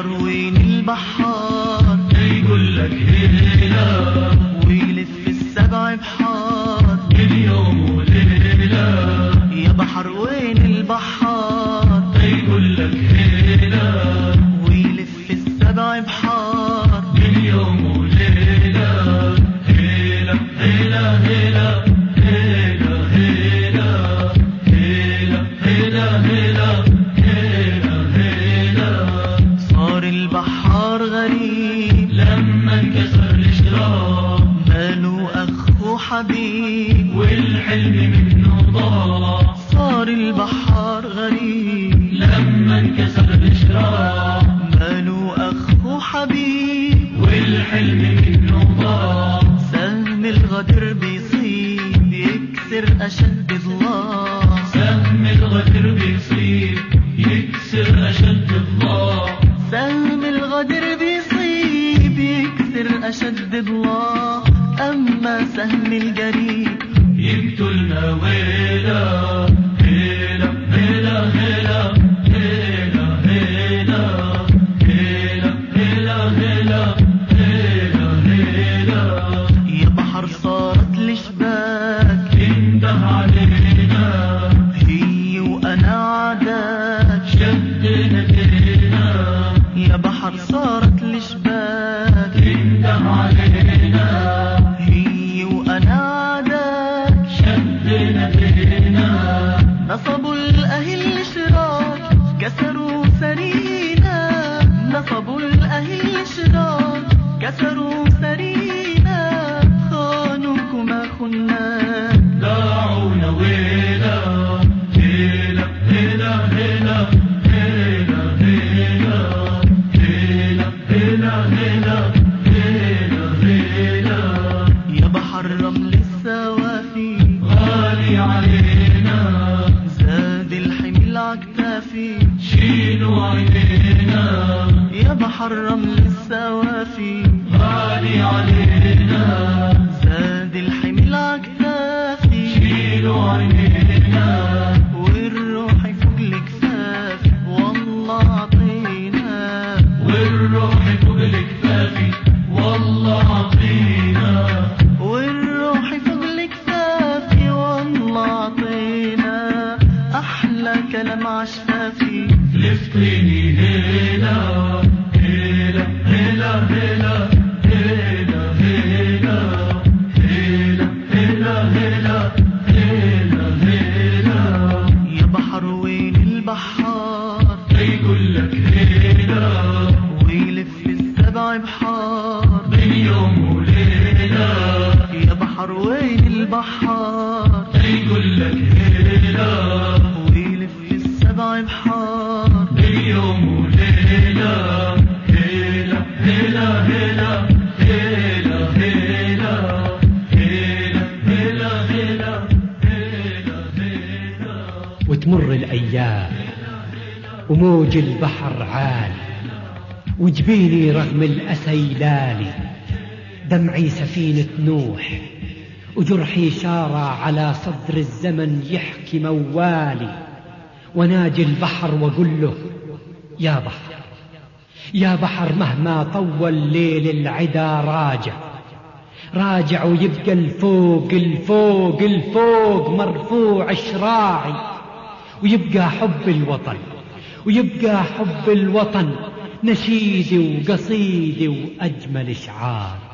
بحر وين البحار يقول لك هلا ويلف السبع بحار اليوم وليلة. يا بحر وين البحار يقول لك هلا ويلف السبع بحار اليوم وليلة. هلا هلا هلا هلا هلا هلا هلا هلا هلا هلا. صار البحار غريب لما انكسر الاشراق ماله أخ وحبيب والحلم منه ضاع. صار البحار غريب لما انكسر الاشراق ماله أخ وحبيب والحلم منه ضاع. سهم الغدر بيصيب يكسر أشد ضلاع سهم الغدر بيصيب يكسر أشد الضاع. سهم الغدر بيصيب يكسر أشد ضلاع أما سهم الجريب يقتلنا ويلا. هلا هلا هلا هلا هلا هلا هلا هلا هلا هلا. يا بحر صارت الشباك انده علينا هي وأنا عداك شدنا ايدينا. يا بحر صارت الشباك انده علينا هي وأنا عداك شدنا ايدينا. نصبوا الأهل الشراك كسروا سرينا نصبوا الأهل الشراك كسروا سرينا خانوكما خناك داعونا ويلا. هلا هلا هلا هلا هلا هلا هلا هلا هلا هلا. يا بحر رمل السوافي غالي علينا زاد الحمل عكتافي شيلوا عينينا. يا بحر رمل السوافي غالي علينا زاد الحمل عكتافي شيلوا عينينا. والروح فوق الكفاف والله عطينا والروح فوق الكتافي والله عطينا. والروح فوق الكفاف والله عطينا أحلى كلام عشفافي لفطيني هلا هلا هلا هلا هلا هلا هلا هلا هلا هلا هلا. يا بحر وين البحار يقول لك هلا ويلف السبع بحار باليوم وليلة. يا بحر وين البحار يقول لك هلا ويلف السبع بحار باليوم وليلة. هلا هلا هلا هلا هلا هلا هلا هلا هلا هلا. وتمر الأيام وموج البحر عالي وجبيني رغم الأسى لالي. دمعي سفينة نوح وجرحي شارع على صدر الزمن يحكي موالي. وناجي البحر وقل له يا بحر يا بحر مهما طول ليل العدا راجع ويبقى الفوق الفوق الفوق مرفوع شراعي. ويبقى حب الوطن ويبقى حب الوطن نشيدي وقصيدي وأجمل شعار.